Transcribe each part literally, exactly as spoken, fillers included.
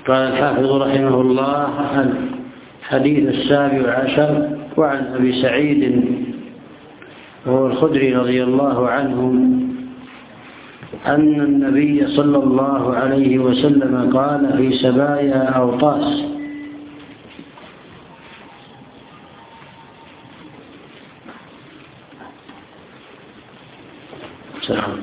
قال الحافظ رحمه الله: الحديث السابع عشر. وعن أبي سعيد وهو الخدري رضي الله عنه أن النبي صلى الله عليه وسلم قال في سبايا أوطاس: سلام.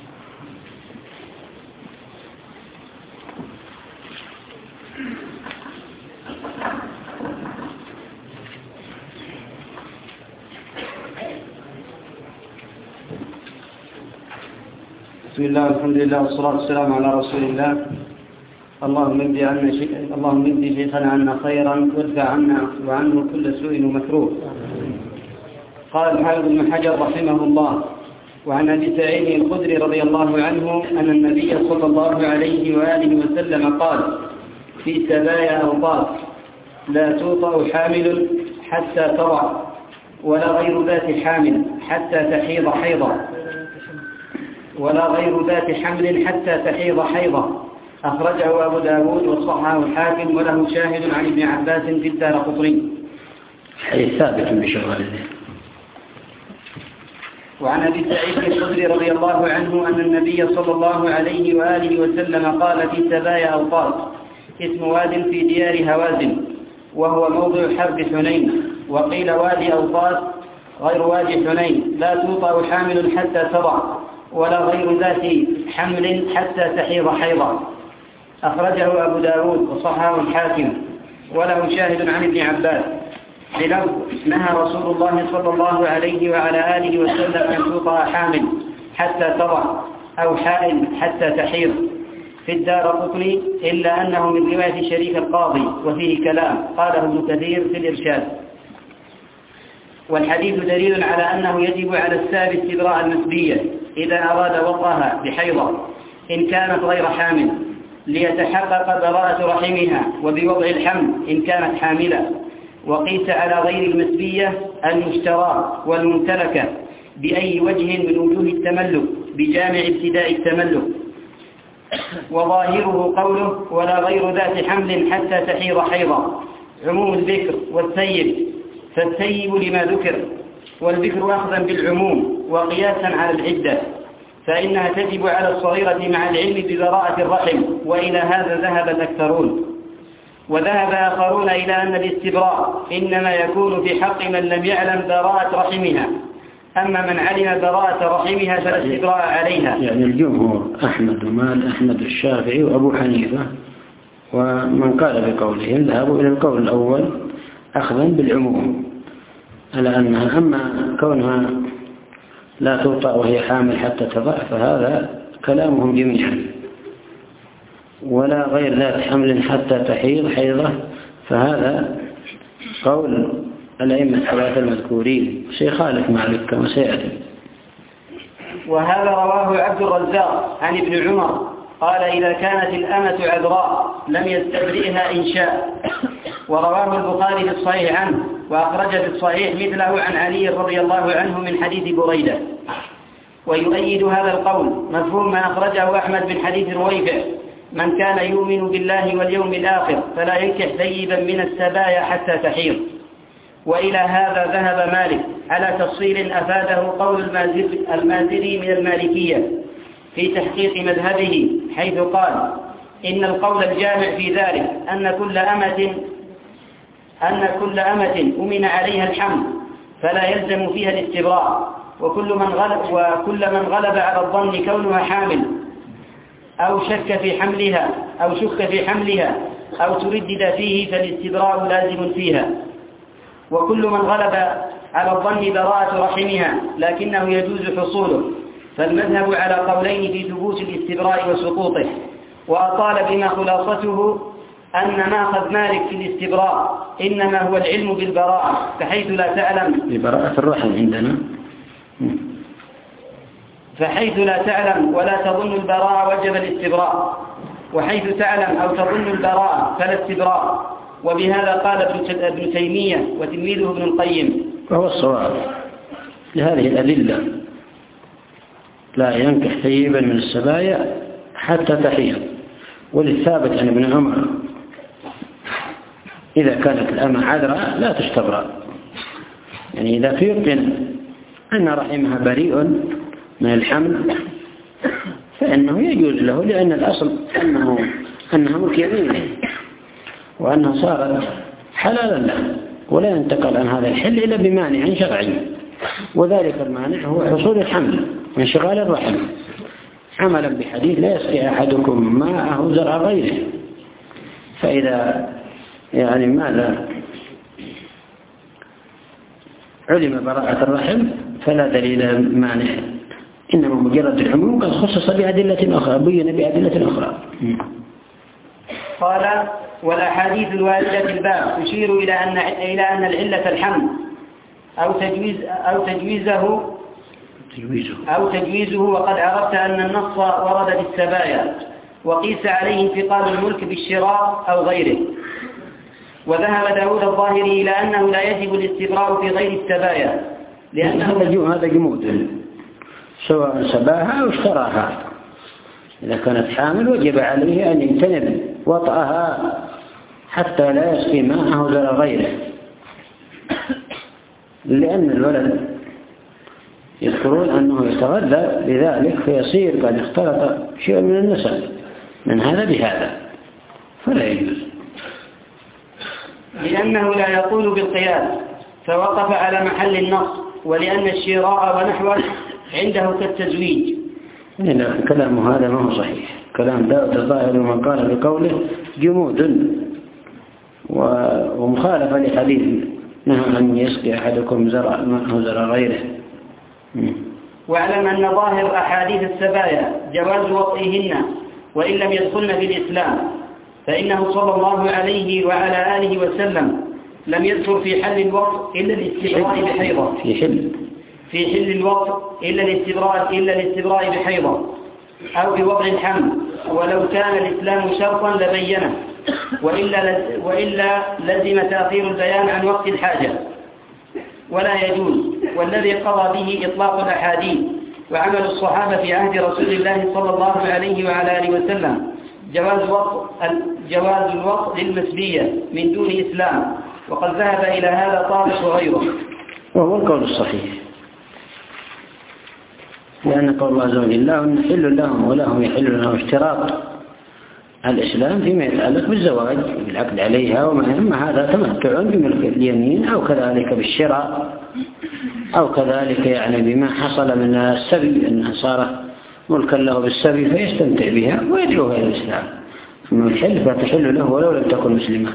بسم الله والحمد لله والصلاة والسلام على رسول الله. اللهم اجزي عنا شيء اللهم اجزي شيخنا عنا خيرا وارفع عنا وعنه كل سوء ومكروه. قال الحافظ ابن حجر رحمه الله: وعن أبي سعيد الخدري رضي الله عنه أن النبي صلى الله عليه وآله وسلم قال في سبايا أوطاس: لا توطأ حامل حتى تضع، ولا غير ذات حامل حتى تحيض حيضة، ولا غير ذات حمل حتى تحيض حيضة. أخرجه أبو داود وصححه الحاكم، وله شاهد عن ابن عباس في الدارقطني. حديث ثابت بشواهده. وعن أبي سعيد الخدري رضي الله عنه أن النبي صلى الله عليه وآله وسلم قال في سبايا أوطاس: اسم واد في ديار هوازن، وهو موضع حرب حنين. وقيل وادي أوطاس غير وادي حنين. لا توطأ حامل حتى تضع، ولا غير ذات حمل حتى تحيض حيضا. أخرجه أبو داود وصححه الحاكم، وله شاهد عن ابن عباس بلفظ: نهى رسول الله صلى الله عليه وعلى آله وسلم أن توطأ حامل حتى تضع، أو حائل حتى تحيض. في الدارقطني، إلا أنه من رواية شريك القاضي وفيه كلام، قاله ابن كثير في الإرشاد. والحديث دليل على أنه يجب على الساب استبراء المسبية إذا أراد وطأها بحيضة إن كانت غير حامل، ليتحقق براءة رحمها، وبوضع الحمل إن كانت حاملة. وقيس على غير المسبية المشتراه والممتلكة بأي وجه من وجوه التملك بجامع ابتداء التملك. وظاهره قوله: ولا غير ذات حمل حتى تحيض حيضا، عموم الذكر والثيب، فالثيب لما ذكر، والذكر أخذا بالعموم وقياسا على العدة، فإنها تجب على الصغيرة مع العلم ببراءة الرحم، وإلى هذا ذهب الأكثرون. وذهب آخرون إلى أن الاستبراء إنما يكون في حق من لم يعلم براءة رحمها، أما من علم براءة رحمها فلا استبراء عليها. يعني الجمهور أحمد ومال أحمد الشافعي وأبو حنيفة ومن قال بقولهم ذهبوا إلى القول الأول أخذا بالعموم، على أنها أما كونها لا توطأ وهي حامل حتى تضع فهذا كلامهم جميعا، ولا غير ذات حمل حتى تحيض حيضة فهذا قول الأئمة الثلاثة المذكورين، سيخالف مالك كما سيأتي. وهذا رواه عبد الرزاق عن ابن عمر قال: إذا كانت الأمة عذراء لم يستبرئها إن شاء. ورواه البخاري في الصحيح عنه، وأخرج في الصحيح مثله عن علي رضي الله عنه من حديث بريدة. ويؤيد هذا القول مفهوم ما أخرجه أحمد من حديث رويفع: من كان يؤمن بالله واليوم الآخر فلا ينكح ثيبا من السبايا حتى تحيض. وإلى هذا ذهب مالك على تفصيل أفاده قول المازري من المالكية في تحقيق مذهبه، حيث قال: إن القول الجامع في ذلك أن كل أمة أن كل أمة أمن عليها الحمل فلا يلزم فيها الاستبراء، وكل من غلب وكل من غلب على الظن كونها حامل أو شك في حملها أو شك في حملها أو تردد فيه فالاستبراء لازم فيها. وكل من غلب على الظن براءة رحمها لكنه يجوز حصوله، فالمذهب على قولين في ثبوت الاستبراء وسقوطه. وأطال بما خلاصته أن ماخذ مالك في الاستبراء إنما هو العلم بالبراءة، فحيث لا تعلم ببراءة الرحم عندنا فحيث لا تعلم ولا تظن البراءة وجب الاستبراء، وحيث تعلم أو تظن البراءة فلا استبراء. وبهذا قال ابن تيمية وتلميذه ابن القيم، وهو الصواب لهذه الأدلة: لا ينكح ثيبا من السبايا حتى تحيض. وللثابت عن ابن عمر إذا كانت الأمة عذراء لا تستبرأ، يعني إذا تيقن أن رحمها بريء من الحمل فإنه يجوز له، لأن الأصل أنه أنها ملك يمينه وأنها صارت حلالا له، ولا ينتقل عن هذا الحل إلا بمانع شرعي، وذلك المانع هو حصول الحمل وانشغال الرحم، عملا بحديث لا يسقي أحدكم ماءه زرع غيره. فإذا يعني ماذا علم براءة الرحم فلا دليل مانع، إنما مجرد العموم قد خصص بأدلة أخرى، بين بأدلة أخرى. قال: والأحاديث الواردة في الباب تشير إلى أن إلى أن العلة الحمل أو تجويز أو تجويزه أو تجويزه وقد عرفت أن النص ورد في السبايا، وقيس عليه انتقال الملك بالشراء أو غيره. وذهب داود الظاهري إلى أنه لا يجب الاستبراء في غير السبايا، لأنه هذا جمود سواء سباها أو اشتراها، إذا كانت حامل وجب عليه أن يجتنب وطأها حتى لا يسقي ماءه زرع غيره، لأن الولد يذكرون أنه يتغذى بذلك فيصير قد اختلط شيء من النسل من هذا بهذا، فلا يجوز، لأنه لا يقول بالقياس فوقف على محل النص، ولأن الشراء ونحوه عنده كالتزويج. لا، كلام هذا ما هو صحيح، كلام داود الظاهر من قال بقوله جمود ومخالفة لحديث نهى أن يسقي أحدكم زرع ماءه زرع غيره. واعلم أن ظاهر أحاديث السبايا جواز وطئهن وإن لم يدخلن في الإسلام، فإنه صلى الله عليه وعلى آله وسلم لم يذكر في حل الوطء إلا الاستبراء بحيضة في حل في حل الوطء إلا الاستبراء إلا الاستبراء بحيضة أو بوضع الحمل، ولو كان الإسلام شرطا لبينه، وإلا وإلا لزم تأخير البيان عن وقت الحاجة ولا يجوز. والذي قضى به إطلاق الأحاديث وعمل الصحابة في عهد رسول الله صلى الله عليه وعلى آله وسلم جواز وطء جواز الوطء للمسبية من دون إسلام، وقد ذهب إلى هذا طارق وغيره، وهو القول الصحيح، لأن قول الله عز وجل لا نحل لهم ولا هم يحل لهم اشتراط الإسلام فيما يتعلق بالزواج بالعقد عليها وما أما هذا تمتع بملك اليمين أو كذلك بالشراء أو كذلك يعني بما حصل من السبي أنها صارت ملكا له بالسبي فيستمتع بها ويدعوها إلى الإسلام، أما الحل فتحل له ولو لم تكن مسلمة.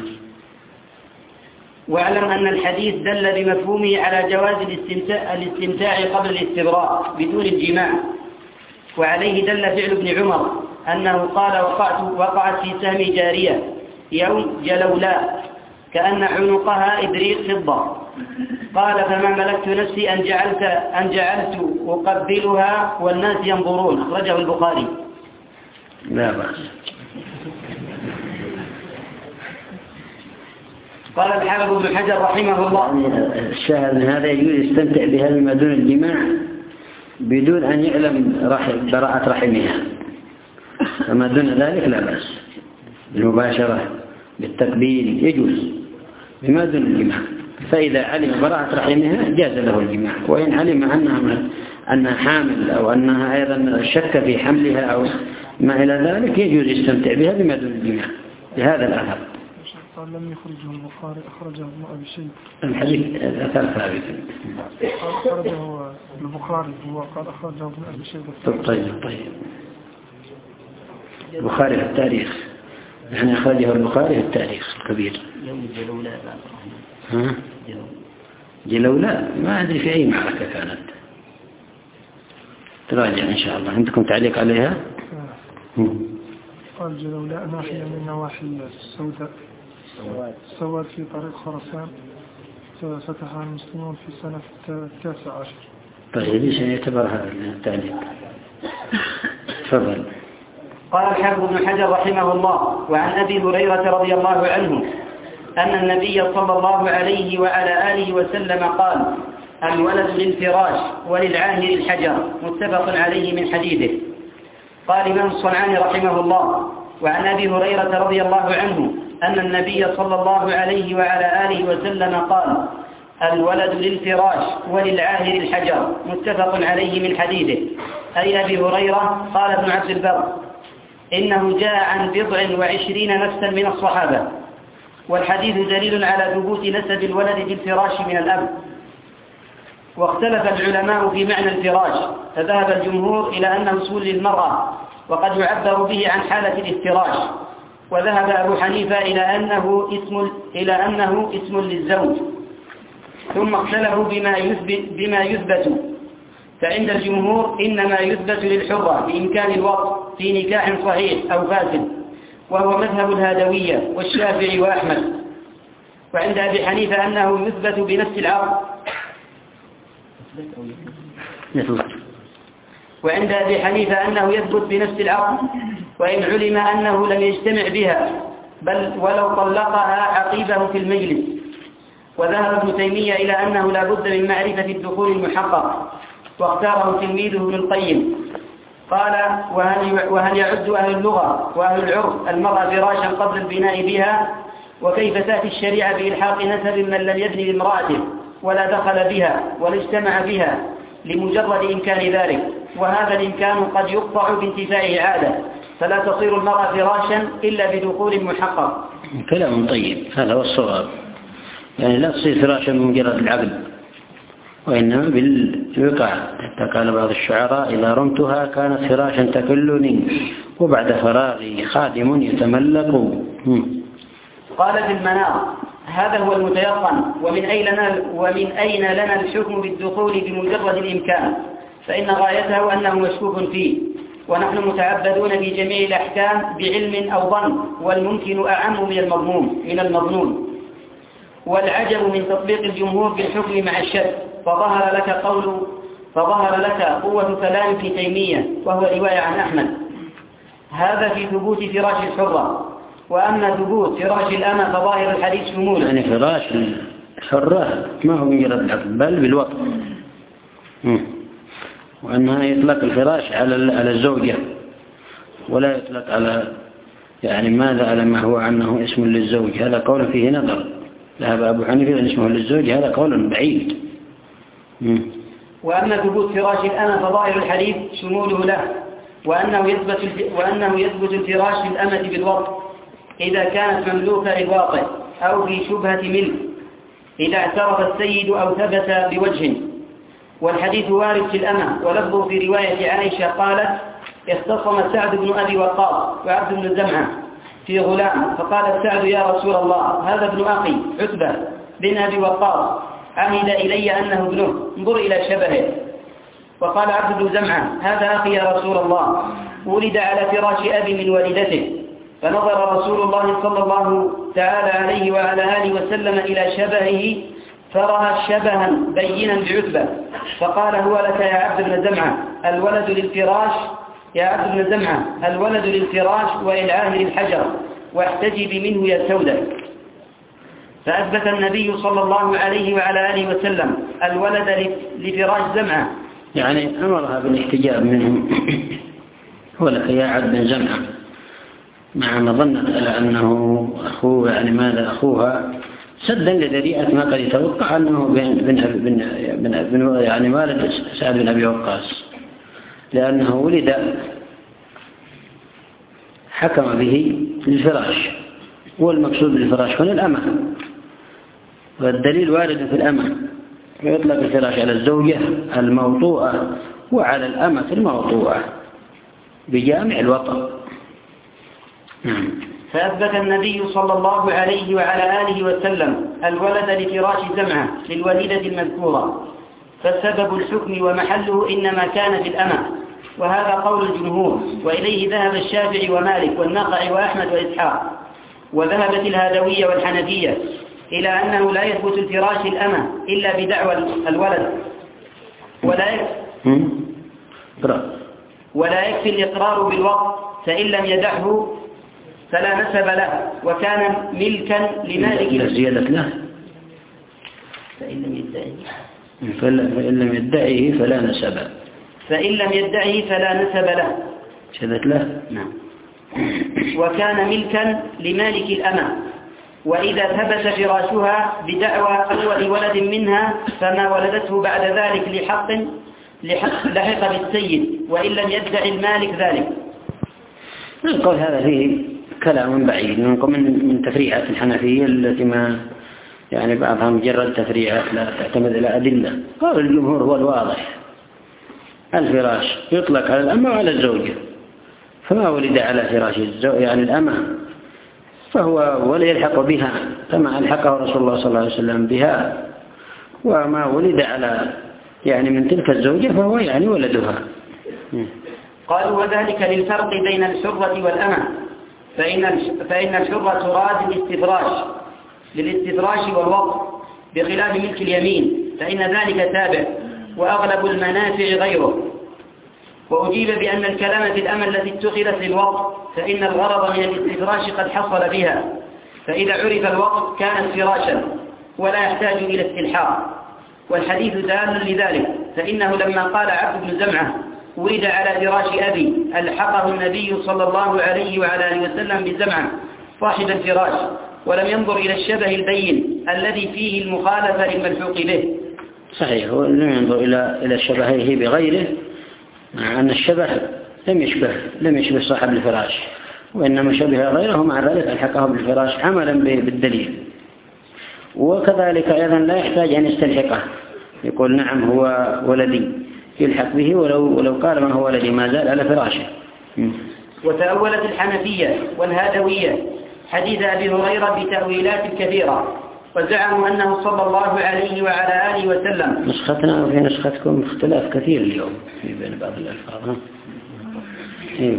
واعلم أن الحديث دل بمفهومه على جواز الاستمتاع, الاستمتاع قبل الاستبراء بدون الجماع، وعليه دل فعل ابن عمر أنه قال وقعت, وقعت في سهم جارية يوم جلولاء كأن عنقها إبريق فضة، قال فما ملكت نفسي أن جعلت, أن جعلت أقبلها والناس ينظرون، أخرجه البخاري. لا بأس. قال الحافظ ابن حجر رحمه الله الشاهد من هذا يجوز يستمتع بها مما دون الجماع بدون أن يعلم رحم براءة رحمها، فما دون ذلك لا بأس، المباشرة بالتقبيل يجوز بما دون الجماع، فإذا علم براءة رحمها جاز له الجماع، وإن علم أنها, أنها حامل أو أنها أيضا شك في حملها أو ما إلى ذلك يجوز يستمتع بها بما دون الجماع بهذا الأثر. قال لم يخرجه البخاري، أخرجه ابن أبي شيبة. الحديث الأثر ثابت. أخرجه البخاري هو قال أخرجه ابن أبي شيبة. طيب طيب. البخاري في التاريخ، يعني أخرجه البخاري في التاريخ الكبير. يوم جلولاء. ها؟ جلولاء ما أدري في أي معركة كانت، تراجع إن شاء الله. عندكم تعليق عليها؟ قال جلولاء ناحية من نواحي السوداء سواد في طريق خراسان، فتحها المسلمون في سنة التاسع عشر. طيب ليش يعتبر هذا التعليق؟ تفضل. قال الحافظ ابن حجر رحمه الله وعن أبي هريرة رضي الله عنه أن النبي صلى الله عليه وعلى آله وسلم قال الولد للفراش وللعاهر الحجر، متفق عليه من حديثه. قال الإمام الصنعاني رحمه الله وعن أبي هريرة رضي الله عنه أن النبي صلى الله عليه وعلى آله وسلم قال: الولد للفراش وللعاهر الحجر، متفق عليه من حديثه. أي أبي هريرة. قال ابن عبد البر: إنه جاء عن بضع وعشرين نفسا من الصحابة. والحديث دليل على ثبوت نسب الولد بالفراش من الأب. واختلف العلماء في معنى الفراش، فذهب الجمهور إلى أنه اسم للمرأة، وقد يعبر به عن حالة الافتراش. وذهب أبو حنيفة إلى أنه اسم, إلى أنه اسم للزوج. ثم اختلفوا بما يثبت, بما يثبت فعند الجمهور إنما يثبت للحرة بإمكان الوطء في نكاح صحيح أو فاسد، وهو مذهب الهادوية والشافعي وأحمد. وعند أبي حنيفة أنه يثبت بنفس العقد. وعند أبي حنيفة أنه يثبت بنفس العقد وإن علم أنه لم يجتمع بها، بل ولو طلقها عقيبه في المجلس. وذهب ابن تيمية إلى أنه لا بد من معرفة الدخول المحقق، واختاره تلميذه ابن القيم. قال: وهل, وهل يعد أهل اللغة وأهل العرف المرأة فراشا قبل البناء بها؟ وكيف تأتي الشريعة بإلحاق نسب من لم يبني بامرأته ولا دخل بها ولا اجتمع بها لمجرد إمكان ذلك؟ وهذا الإمكان قد يقطع بانتفائه عادة، فلا تصير المرأة فراشا إلا بدخول محقق. كلام طيب، هذا هو الصواب. يعني لا تصير فراشا من مجرد العقد، وإنما بالوقع. حتى قال بعض الشعراء: إذا رمتها كانت فراشا تكلني وبعد فراغي خادم يتملق. قال في المنار: هذا هو المتيقن. ومن أين لنا, ومن أين لنا الحكم بالدخول بمجرد الإمكان؟ فإن غايته أنه مشكوك فيه، ونحن متعبدون في جميع الأحكام بعلم أو ظن، والممكن أعم من المضمون من المظنون. والعجب من تطبيق الجمهور بالحكم مع الشك، فظهر لك قول فظهر لك قوة كلام ابن تيمية، وهو رواية عن أحمد. هذا في ثبوت فراش الحرة. وأما ثبوت فراش الأمة فظاهر الحديث شموله. يعني فراش الحرة ما هو مجرد العقد بل بالوطء، وأنها يطلق الفراش على على الزوجة ولا يطلق على يعني ماذا على ما هو عنه اسم للزوج. هذا قول فيه نظر. ذهب أبو حنيفة أن اسمه للزوج، هذا قول بعيد. وأما ثبوت فراش الأمة فظاهر الحديث شموله له، وأنه يثبت وأنه يثبت الفراش للأمة بالوطء إذا كانت مملوكة للواطئ أو في شبهة ملك، إذا اعترف السيد أو ثبت بوجه. والحديث وارد في الأمة، ولفظه في رواية عائشة قالت: اختصم سعد بن أبي وقاص وعبد بن زمعة في غلام، فقال سعد: يا رسول الله، هذا ابن أخي عتبة بن أبي وقاص، عهد إلي أنه ابنه، انظر إلى شبهه. وقال عبد بن زمعة: هذا أخي يا رسول الله، ولد على فراش أبي من والدته. فنظر رسول الله صلى الله تعالى عليه وعلى آله وسلم إلى شبهه، فرأى شبها بينا بعتبة، فقال: هو لك يا عبد بن زمعة الولد للفراش يا عبد بن زمعة الولد للفراش وللعاهر الحجر، واحتجب منه يا سودة. فأثبت النبي صلى الله عليه وعلى آله وسلم الولد لفراش زمعة، يعني أمرها بالاحتجاب منه. هو لك يا عبد بن زمعة، مع مظنة أنه أخوه، يعني ماذا أخوها، سدا لذريعة ما قد يتوقع أنه بن بن بن بن يعني والد سعد بن أبي وقاص، لأنه ولد حكم به للفراش، والمقصود بالفراش هنا الأمة، والدليل وارد في الأمة، ويطلق الفراش على الزوجة الموطوءة وعلى الأمة الموطوءة بجامع الوطن. فأثبت النبي صلى الله عليه وعلى آله وسلم الولد لفراش زمعة للوليدة المذكورة، فسبب الحكم ومحله إنما كان في الأمة، وهذا قول الجمهور، وإليه ذهب الشافعي ومالك والنخعي وأحمد وإسحاق. وذهبت الهادوية والحنفية إلى أنه لا يثبت الفراش الأمة إلا بدعوى الولد، ولا يكفي ولا يكفي الإقرار بالوقت، فإن لم يدعه فلا نسب له، وكان ملكا لمالك. لا زيادة له. فإن لم يدعه فإن لم يدعه فلا نسب فإن لم يدعه فلا نسب له. زيادة له. نعم. وكان ملكا لمالك الأمة، وإذا ثبت فراشها بدعوى أول ولد منها فما ولدته بعد ذلك لحق لحق بالسيد وإن لم يدع المالك ذلك. القول هذا فيه كلام بعيد من من تفريعات الحنفية التي ما يعني بعضها مجرد تفريعات لا تعتمد على أدلة. قال الجمهور هو الواضح، الفراش يطلق على الأمة وعلى الزوجة، فما ولد على فراش الزوج يعني الأمة فهو ولا يلحق بها كما ألحقه رسول الله صلى الله عليه وسلم بها، وما ولد على يعني من تلك الزوجة فهو يعني ولدها. قالوا وذلك للفرق بين الحرة والأمة، فإن فإن الحرة تراد للاستفراش للاستفراش والوطء بخلاف ملك اليمين، فإن ذلك تابع وأغلب المنافع غيره. وأجيب بأن الكلام في الأمة التي اتخذت للوطء فإن الغرض من الاستفراش قد حصل بها، فإذا عرف الوطء كانت فراشا ولا يحتاج إلى استلحاق، والحديث دال لذلك، فإنه لما قال عبد بن زمعة ولد على فراش أبي ألحقه النبي صلى الله عليه وعلى آله وسلم بزمعة صاحب الفراش، ولم ينظر إلى الشبه البين الذي فيه المخالفة للملحوق به. صحيح، ولم ينظر إلى إلى شبهه بغيره، مع أن الشبه لم يشبه لم يشبه صاحب الفراش، وإنما شبه غيره، مع ذلك ألحقه بالفراش عملا بالدليل. وكذلك أيضا لا يحتاج أن يستلحقه، يقول نعم هو ولدي، يلحق به ولو ولو قال من هو ولدي ما زال على فراشه. وتأولت الحنفية والهادوية حديث أبي هريرة بتأويلات كثيرة، وزعموا أنه صلى الله عليه وعلى آله وسلم. نسختنا وفي نسختكم اختلاف كثير اليوم في بين بعض الألفاظ. إيه.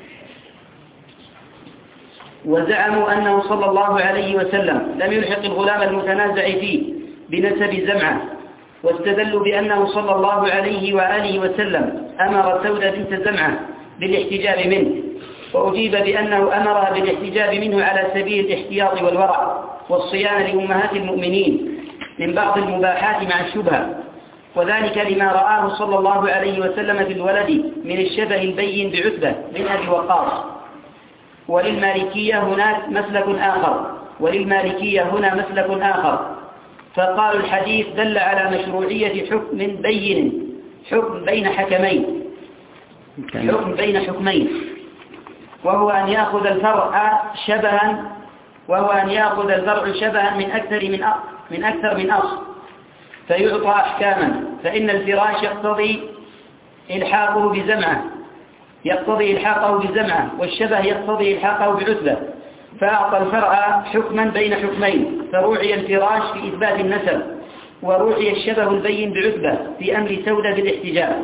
وزعموا أنه صلى الله عليه وسلم لم يلحق الغلام المتنازع فيه بنسب زمعة، واستدلوا بأنه صلى الله عليه وآله وسلم أمر سودة بنت زمعة بالاحتجاب منه، وأجيب بأنه أمرها بالاحتجاب منه على سبيل الاحتياط والورع والصيانة لأمهات المؤمنين من بعض المباحات مع الشبهة، وذلك لما رآه صلى الله عليه وسلم في الولد من الشبه البين بعتبة بن أبي وقاص. وللمالكية هناك مسلك آخر وللمالكية هنا مسلك آخر فقالوا الحديث دل على مشروعية حكم بين حكم بين حكمين حكم بين حكمين وهو أن يأخذ الفرع شبها وهو أن يأخذ الفرع شبها من أكثر من من أكثر من أصل فيعطى أحكاما، فإن الفراش يقتضي إلحاقه بزمعة يقتضي إلحاقه بزمعة والشبه يقتضي إلحاقه بعتبة، فأعطى الفرع حكما بين حكمين، فروعي الفراش في إثبات النسب وروعي الشبه البين بعتبة في أمر سودة بالاحتجاب.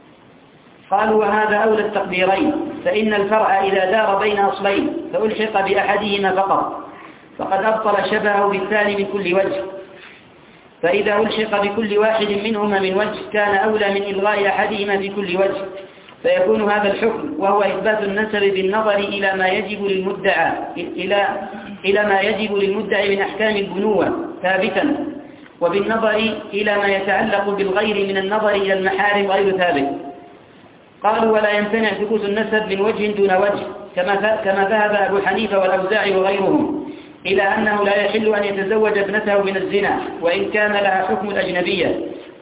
قالوا وهذا أولى التقديرين، فإن الفرع إذا دار بين أصلين فألحق بأحدهما فقط فقد أبطل شبهه بالثاني من كل وجه، فإذا ألحق بكل واحد منهما من وجه كان أولى من إلغاء أحدهما في كل وجه، فيكون هذا الحكم وهو إثبات النسب بالنظر إلى ما يجب للمدعى إلى إلى ما يجب للمدعي من أحكام البنوة ثابتا، وبالنظر إلى ما يتعلق بالغير من النظر إلى المحارم غير ثابت. قالوا ولا يمتنع ثبوت النسب من وجه دون وجه، كما كما ذهب أبو حنيفة والأوزاعي وغيرهم إلى أنه لا يحل أن يتزوج ابنته من الزنا وإن كان لها حكم الأجنبية.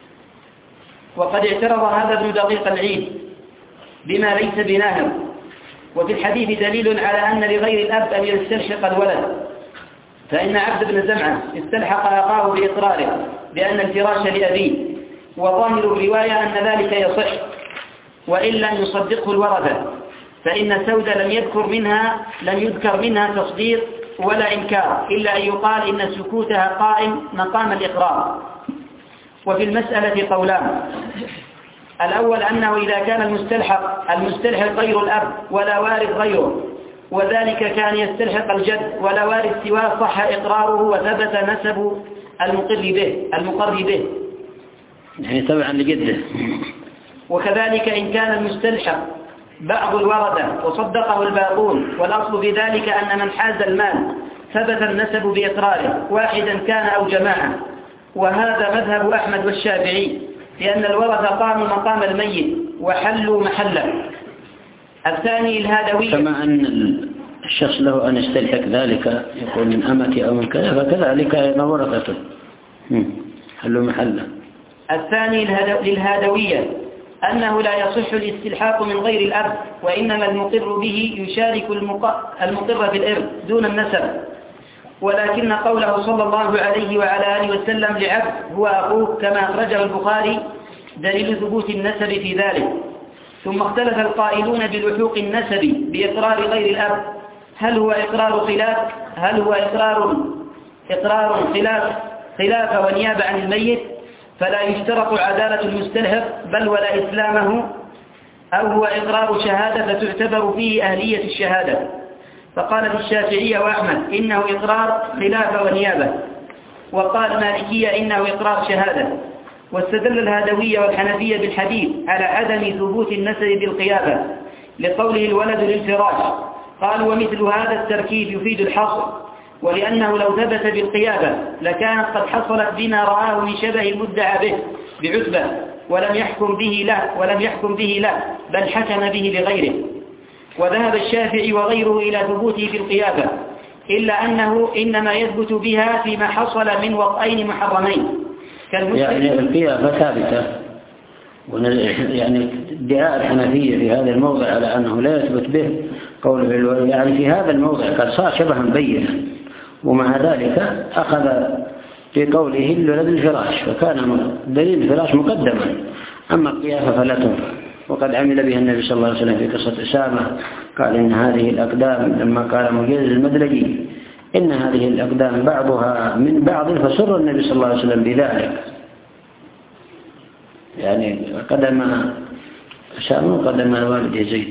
وقد اعترض هذا ابن دقيق العيد بما ليس بناهر، وفي الحديث دليل على أن لغير الأب أن يستلحق الولد، فإن عبد بن زمعة استلحق أخاه بإقراره بأن الفراش لأبيه، وظاهر الرواية أن ذلك يصح وإلا أن يصدقه الورثة، فإن سودة لم يذكر منها لم يذكر منها تصديق ولا إنكار إلا أن يقال إن سكوتها قائم مقام الإقرار. وفي المسألة قولان، الأول أنه إذا كان المستلحق المستلحق غير الأب ولا وارث غيره، وذلك كان يستلحق الجد ولا وارث سواه صح إقراره وثبت نسب المقر به المقر به يعني تبعا لجده. وكذلك إن كان المستلحق بعض الورثة وصدقه الباقون، والأصل في ذلك أن من حاز المال ثبت النسب بإقراره واحدا كان أو جماعة، وهذا مذهب أحمد والشافعي، لأن الورثة قاموا مقام الميت وحلوا محله. الثاني الهادوي، كما أن الشخص له أن يستلحق ذلك، يكون من أمتي أو من كذا، فكذلك ورثته حلوا محله. الثاني للهادوية أنه لا يصح الاستلحاق من غير الأب، وإنما المقر به يشارك المقر في الإرث دون النسب، ولكن قوله صلى الله عليه وعلى آله وسلم لعبد هو أخوه كما أخرجه البخاري دليل ثبوت النسب في ذلك. ثم اختلف القائلون بلحوق النسب بإقرار غير الأب، هل هو إقرار خلاف هل هو إقرار إقرار خلاف خلاف ونيابة عن الميت، فلا يشترط عدالة المستلحق بل ولا إسلامه، أو هو إقرار شهادة فتعتبر فيه أهلية الشهادة. فقال الشافعية وأحمد إنه إقرار خلاف ونيابة، وقال مالكية إنه إقرار شهادة. واستدل الهادوية والحنفية بالحديث على عدم ثبوت النسب بالقيافة لقوله الولد للفراش، قالوا ومثل هذا التركيب يفيد الحصر، ولأنه لو ثبت بالقيافة لكانت قد حصلت بما رآه من شبه المدعى به بعتبة ولم يحكم به له ولم يحكم به له بل حكم به لغيره. وذهب الشافعي وغيره إلى ثبوته في القيافة، إلا أنه إنما يثبت بها فيما حصل من وطئين محرمين. يعني القيافة ثابتة، يعني ادعاء الحنفية في هذا الموضع على أنه لا يثبت به قوله، يعني في هذا الموضع قد صار شبها بينا، ومع ذلك أخذ في قوله الولد الفراش، فكان دليل الفراش مقدما، أما القيافة فلا تنفع. وقد عمل بها النبي صلى الله عليه وسلم في قصة أسامة، قال إن هذه الأقدام لما قال مجيز المدلجي إن هذه الأقدام بعضها من بعض، فسر النبي صلى الله عليه وسلم بذلك، يعني قدم أسامة قدم والد يزيد.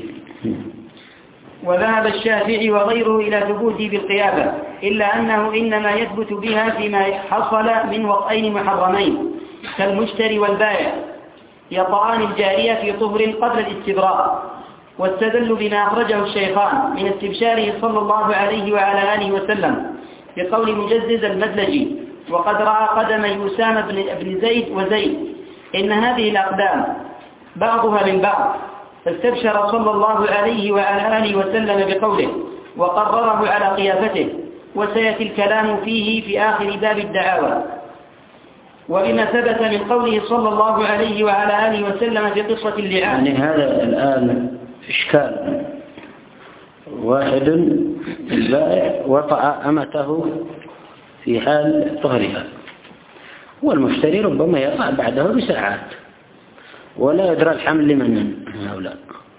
وذهب الشافعي وغيره إلى ثبوته بالقيافة، إلا أنه إنما يثبت بها فيما حصل من وطئين محرمين كالمشتري والبائع يطعان الجارية في طهر قبل الاستبراء. واستدلوا بما أخرجه الشيخان من استبشاره صلى الله عليه وعلى آله وسلم بقول مجزز المدلجي وقد رأى قدمي أسامة بن زيد وزيد إن هذه الأقدام بعضها من بعض، فاستبشر صلى الله عليه وعلى آله وسلم بقوله وقرره على قيافته، وسيأتي الكلام فيه في آخر باب الدعاوى. وبما ثبت من قوله صلى الله عليه وعلى آله وسلم في قصة اللعان. يعني هذا الآن إشكال، واحد البائع وطأ أمته في حال طهرها، والمشتري ربما يطأ بعده بساعات ولا يدرى الحمل لمن هؤلاء،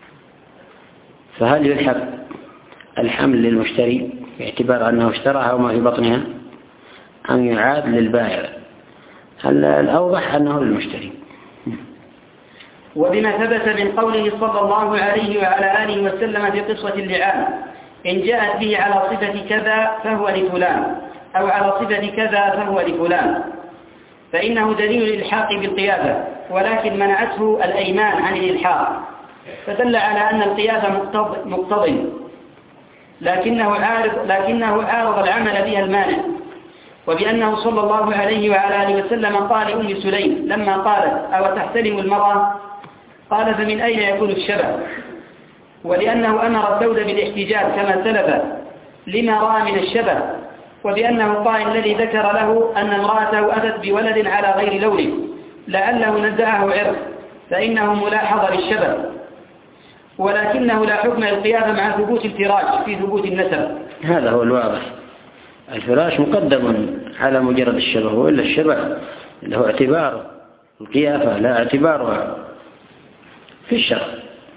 فهل يلحق الحمل للمشتري باعتبار أنه اشتراها وما في بطنها، أم يعاد للبائع؟ الأوضح أنه للمشتري. وبما ثبت من قوله صلى الله عليه وعلى آله وسلم في قصة اللعان إن جاءت به على صفة كذا فهو لفلان، أو على صفة كذا فهو لفلان، فإنه دليل الإلحاق بالقيافة، ولكن منعته الأيمان عن الإلحاق، فدل على أن القيافة مقتضٍ، لكنه عارض لكنه عارض العمل بها المانع. وبأنه صلى الله عليه وعلى آله وسلم قال لأم سليم لما قالت أو تحتلم المرأة، قال فمن أين يكون الشبه؟ ولأنه أمر الزوج بالاحتجاج كما سلف لما رأى من الشبه. وبأنه قال الذي ذكر له أن امرأته أتت بولد على غير لونه لعله نزعه عرق، فإنه ملاحظ للشبه، ولكنه لا حكم القيافة مع ثبوت الفراش في ثبوت النسب. هذا هو الواضح، الفراش مقدم على مجرد الشبه، وإلا الشبه له اعتبار، القيافة لا اعتبارها في الشرع.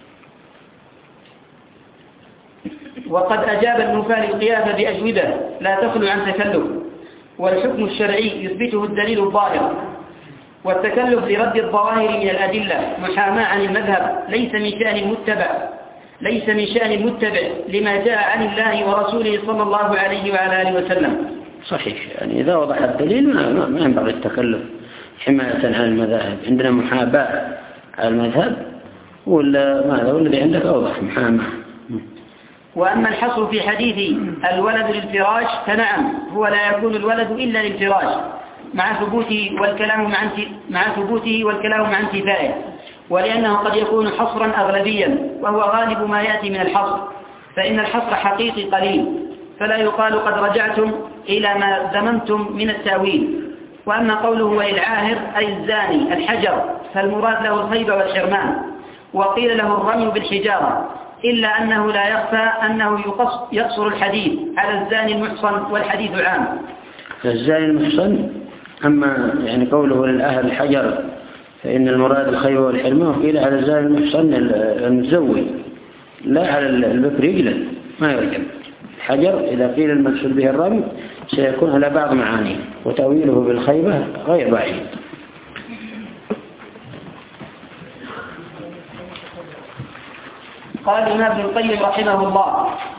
وقد أجاب النفاة القيافة بأجوبة لا تخلو عن تكلف، والحكم الشرعي يثبته الدليل الظاهر، والتكلف لرد الظواهر من الأدلة محاماة عن المذهب ليس من شأن المتبع ليس من شأن المتبع لما جاء عن الله ورسوله صلى الله عليه وعلى آله وسلم. صحيح، يعني إذا وضح الدليل ما ينبغي التكلف حماية عن المذاهب. عندنا محاباة على المذهب ولا ماذا؟ والذي عندك أوضح محاماة. وأما الحصر في حديث الولد للفراش فنعم، هو لا يكون الولد إلا للفراش مع ثبوته والكلام مع مع ثبوته والكلام مع انتفائه، ولأنه قد يكون حصرا أغلبيا وهو غالب ما يأتي من الحصر، فإن الحصر حقيقي قليل، فلا يقال قد رجعتم إلى ما ذممتم من التأويل. وأما قوله وللعاهر أي الزاني الحجر، فالمراد له الخيبة والحرمان، وقيل له الرمي بالحجارة، إلا أنه لا يخفى أنه يقصر الحديث على الزاني المحصن، والحديث عام. الزاني المحصن، أما يعني قوله للأهل الحجر فإن المراد الخيبة والحرمان، وقيل على الزاني المحصن المتزوج، لا على البكر يجلد ما يرجم. الحجر إذا قيل المقصود به الرمي سيكون على بعض معانيه، وتأويله بالخيبة غير بعيد. قال الإمام ابن القيم رحمه الله: